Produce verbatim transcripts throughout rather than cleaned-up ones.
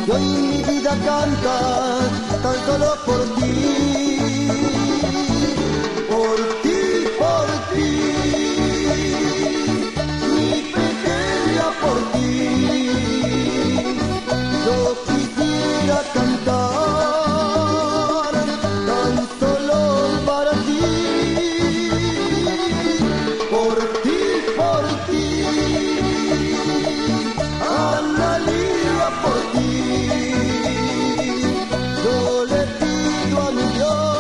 y hoy mi vida canta tan solo por ti, por ti, por ti, mi pequeña, por ti. Yo quisiera cantar tan solo para ti, por ti, por ti, Analía, por ti. Yo le pido a mi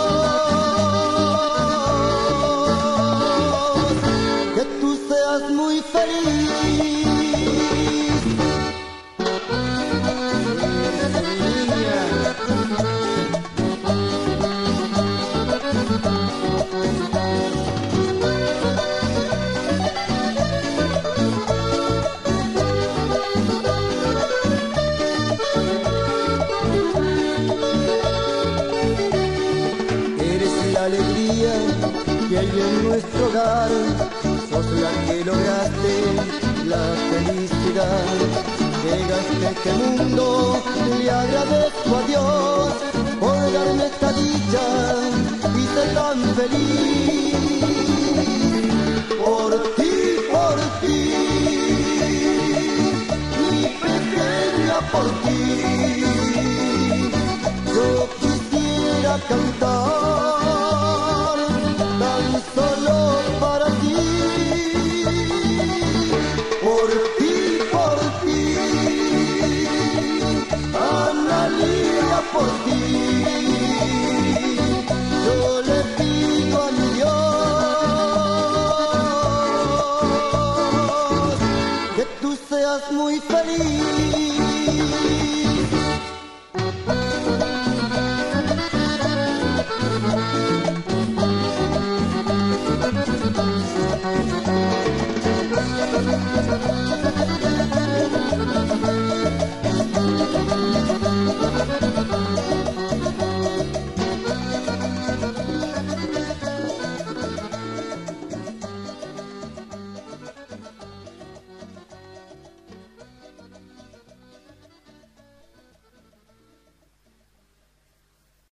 Dios que tú seas muy feliz. La alegría que hay en nuestro hogar, sos la que lograste la felicidad. Llegaste a este mundo, le agradezco a Dios por darme esta dicha y ser tan feliz. Por ti, por ti, mi pequeña, por ti. Yo quisiera cantar solo para ti, por ti, por ti, Analía, por ti. Yo le pido a mi Dios que tú seas muy feliz.